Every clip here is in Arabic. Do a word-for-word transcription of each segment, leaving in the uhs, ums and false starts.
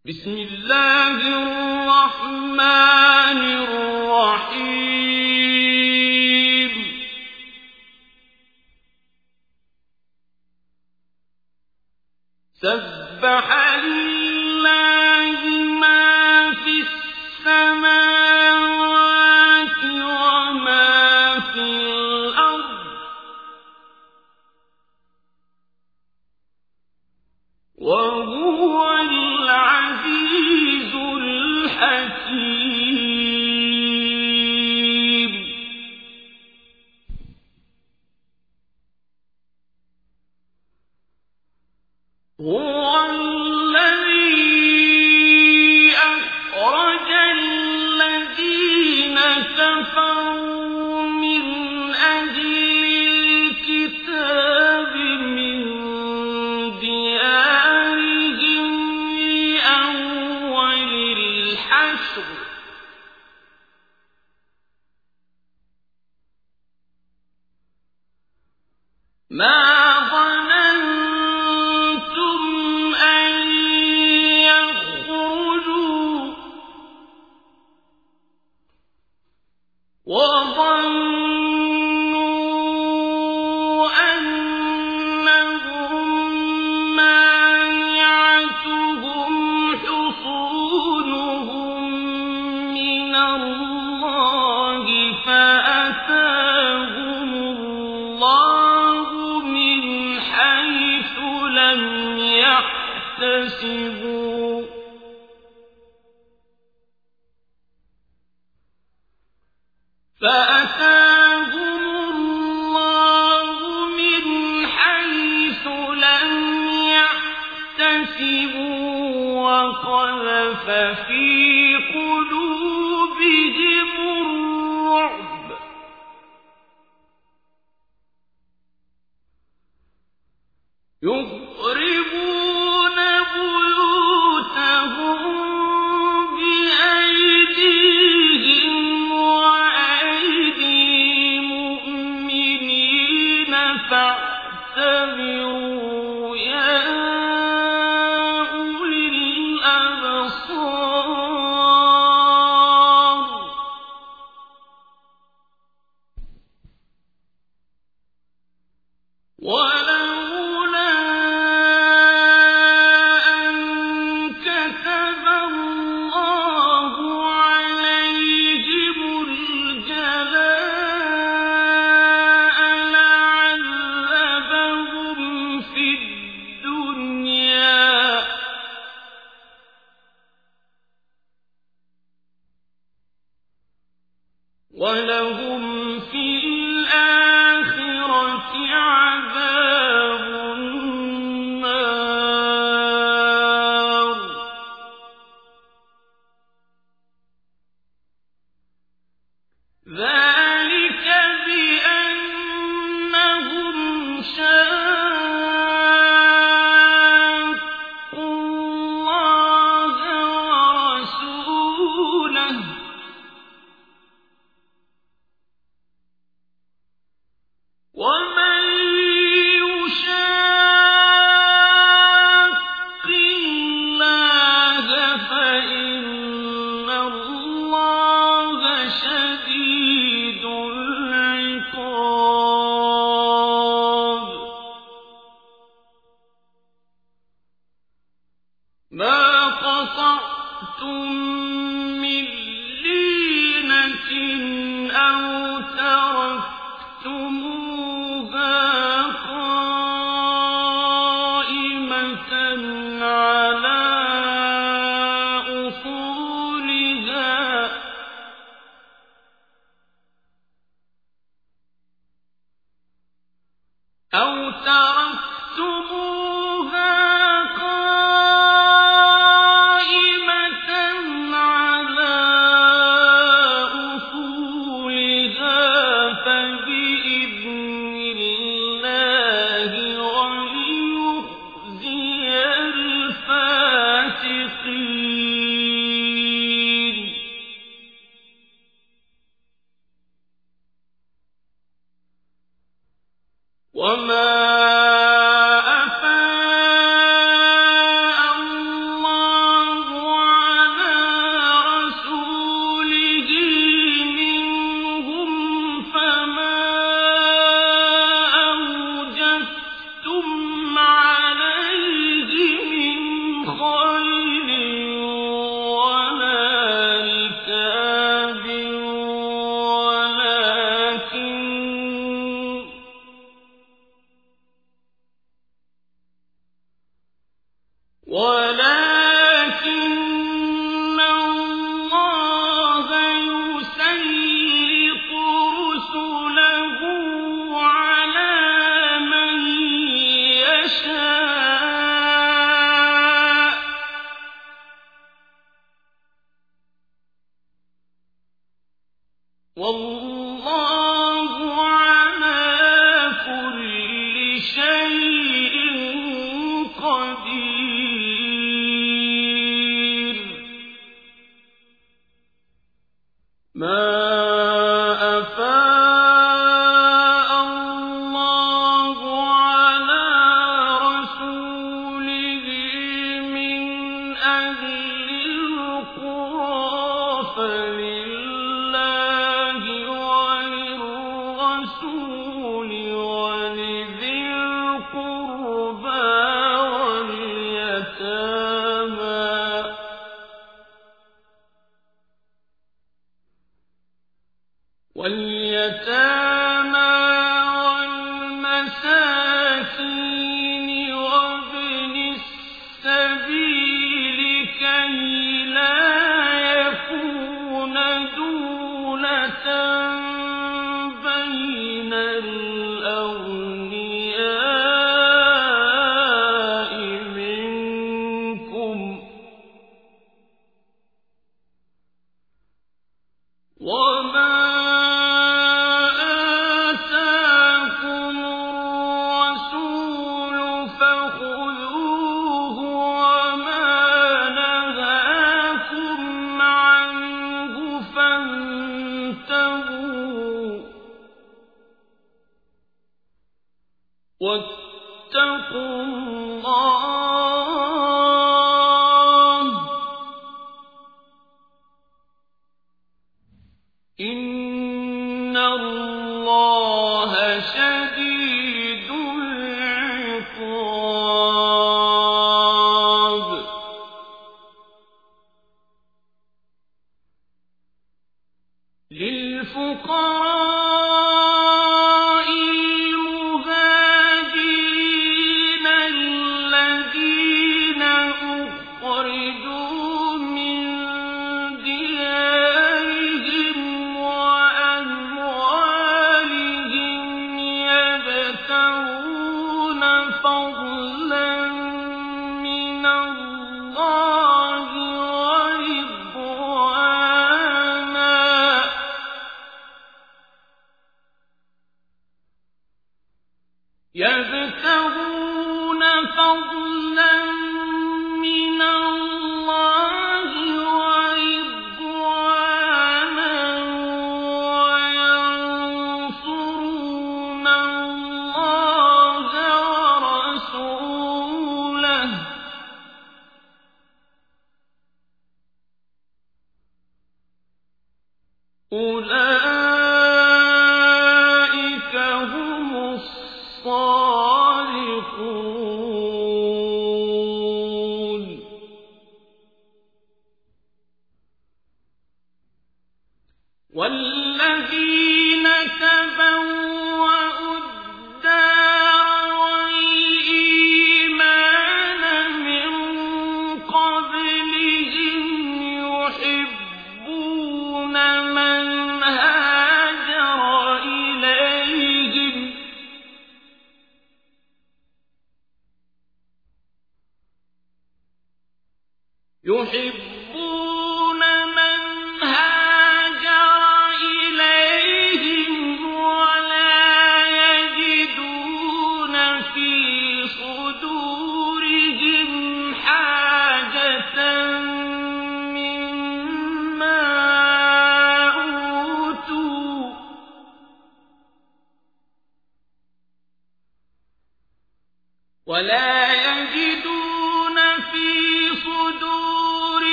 بسم الله الرحمن الرحيم سبح لله ما في السماوات وما في الأرض وهو العزيز الحكيم هو الذي أخرج الذين كفروا من أهل الكتاب من ديارهم لأول الحشر ما ظننتم أن يخرجوا وظنوا أنهم مانعتهم حصونهم من الله فأتاهم الله من حيث لم يحتسبوا فأتاهم الله من حيث لم يحتسبوا وقذف في قلوبهم الرعب يخربون بيوتهم بأيديهم وأيدي المؤمنين فاعتبروا يا أولي الأبصار ولولا أن كتب الله عليهم الجلاء لعذبهم في الدنيا ولهم في الآخرة عذاب النار ذلك بأنهم شاقوا الله ورسوله ومن يشاق الله فإن الله شديد العقاب ما قطعتم من لينة أو تركتموها قائمة على أصولها أو تركتموها قائمة على أصولها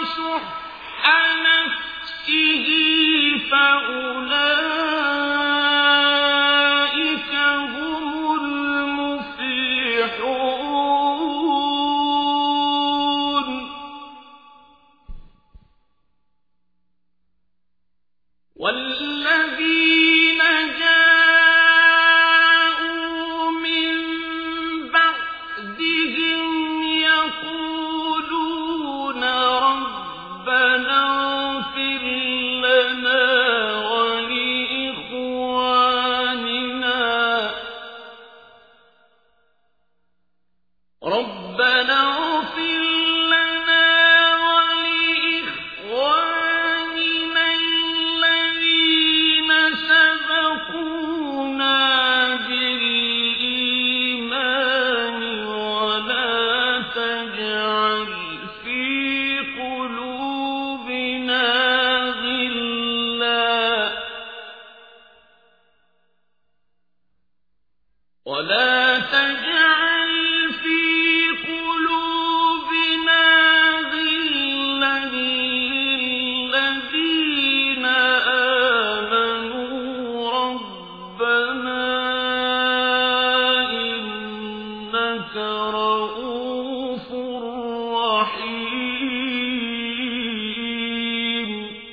شح نفسه فأولئك هم المفلحون والذين جاءوا من بعدهم يقولون ربنا اغفر لنا ولإخواننا ربنا اغفر لنا ولإخواننا الذين سبقونا بالإيمان ولا تجعل في قلوبنا غلا ولا تجعل في قلوبنا غلا للذين آمنوا ربنا إنك رؤوف رحيم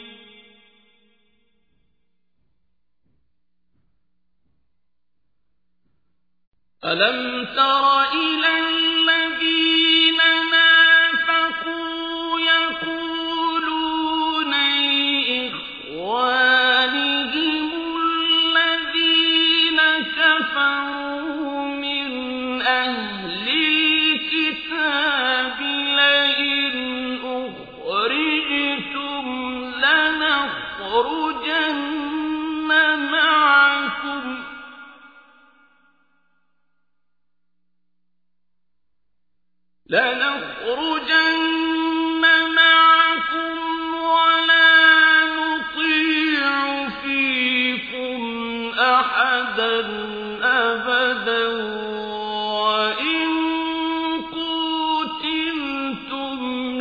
ألم تر إلى الذين نافقوا يقولون لإخوانهم الذين كفروا من أهل الكتاب لئن أخرجتم لنخرجن معكم لنخرجن معكم ولا نطيع فيكم أحدا أبدا وإن قوتلتم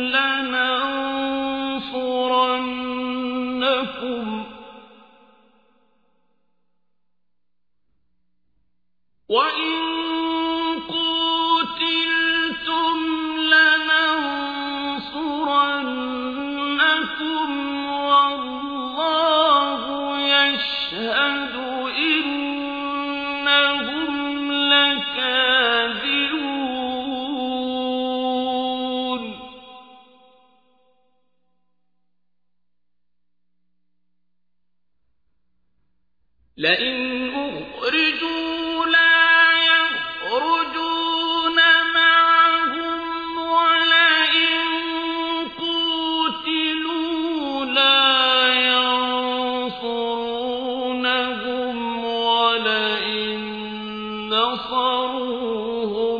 لننصرنكم وإن قوتلتم لننصرنكم والله يشهد إنهم لكاذبون لئن أخرجوا لا يخرجون معهم ولئن قوتلوا لا ينصرونهم ولئن نصروهم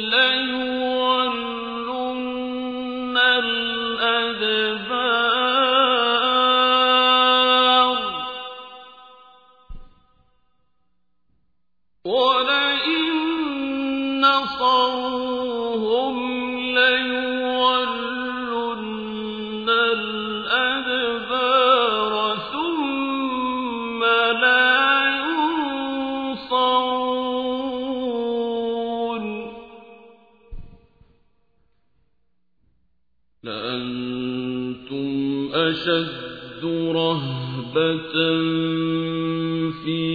ليولن الأدبار ولئن نصروهم ليولن الأدبار ثم لا ينصرون لأنتم أشد رهبة في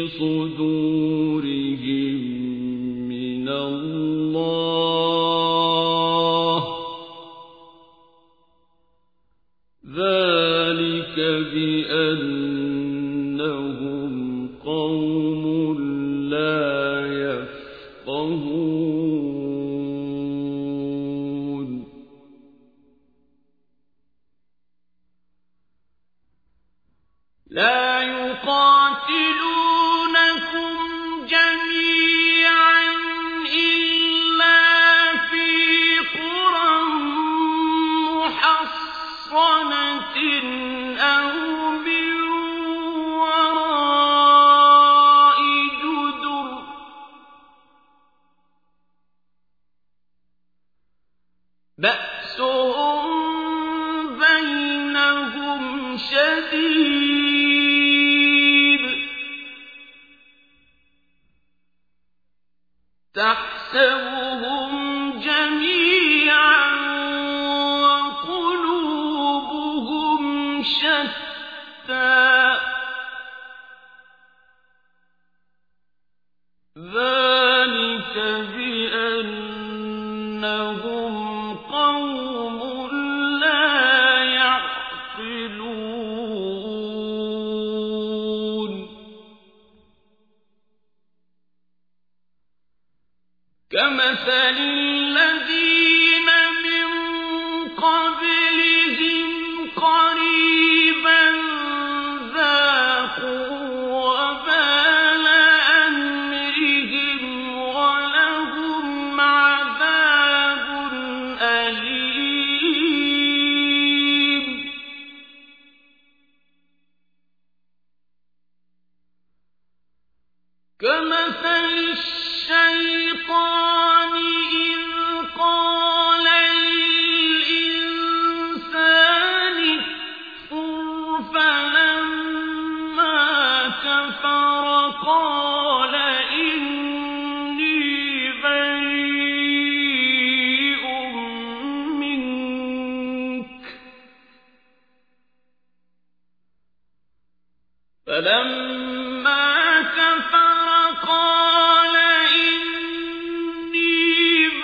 صدورهم من الله ذلك بأنهم قوم لا يفقهون لا يقاتلونكم جميعا إلا في قرى محصنة أو من وراء جدر بأسهم شديد تحسبهم جميعا وقلوبهم شتى ذلك بأنهم قوم لا يعقلون كمثل الذين من قبلهم قريبا ذاقوا وبال أمرهم ولهم عذاب أليم كمثل الشيطان إذ قال للإنسان اكفر فلما كفر قال إني بريء منك فلما كفر قال إني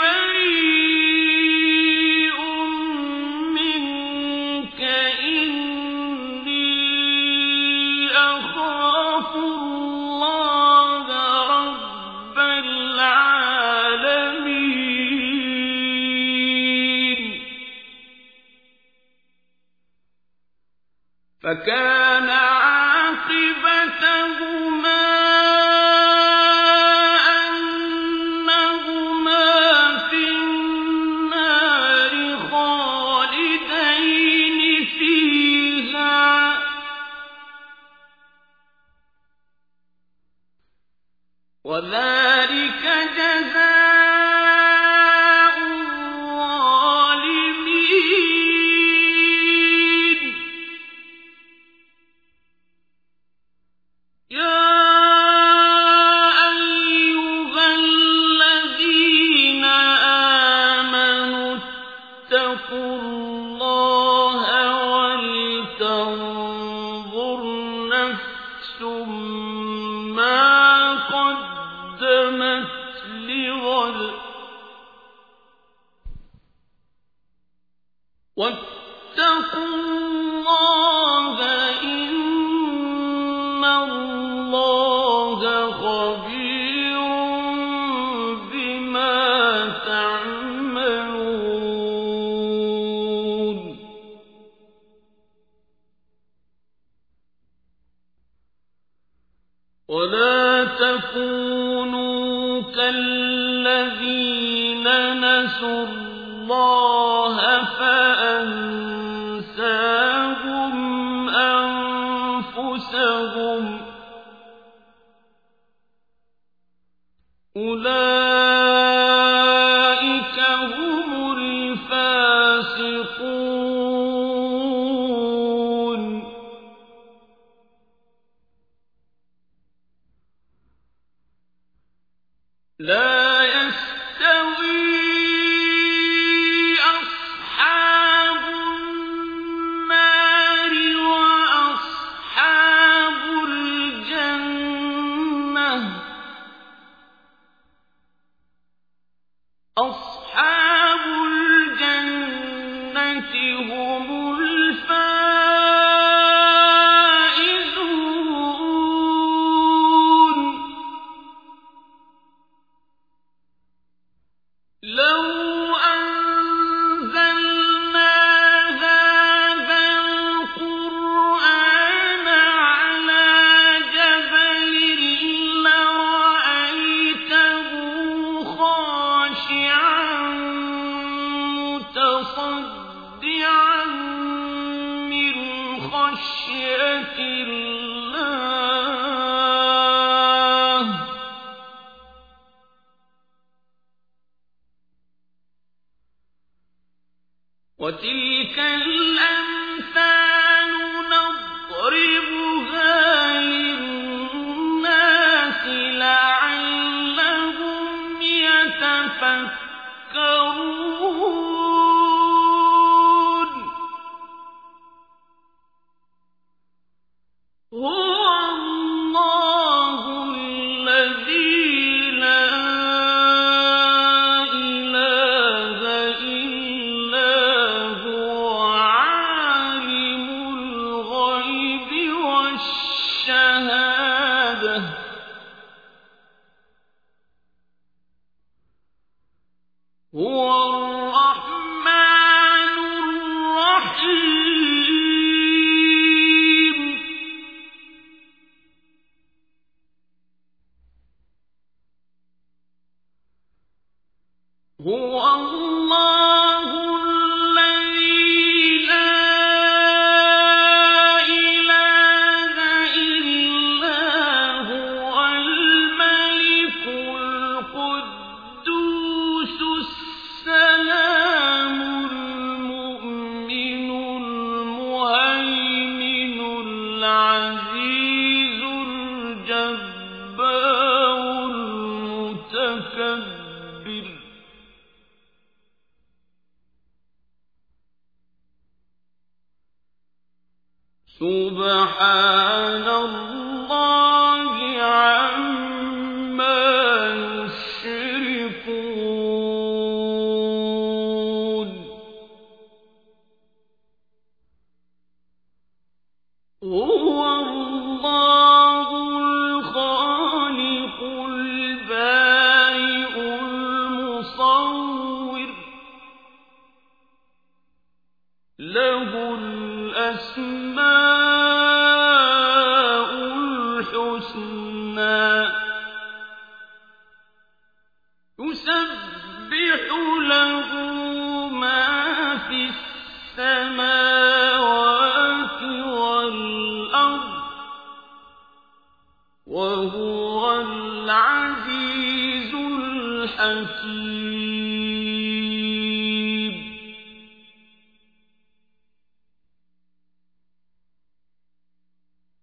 بريء منك إني أخاف الله رب العالمين فكان عاقبتهما وذلك جزاء الظالمين يا أيها الذين آمنوا اتقوا الله ولتنظر نفس ما قدمت لغد واتقوا الله إن الله خبير بما تعملون ولا تكونوا كالذين نسوا الله فأنساهم أنفسهم أولئك هم الفاسقون لا يستوي أصحاب النار وأصحاب الجنة أصحاب الجنة هم الفائزون لو أنزلنا هذا القرآن على جبل لرأيته خاشعا متصدعا من خشية الله وتلك الأمثال نضربها سبحان الله عما يشركون هو الله الخالق البارئ المصور له الأسماء الحسنى يسبح له ما في السماوات والأرض وهو العزيز الحكيم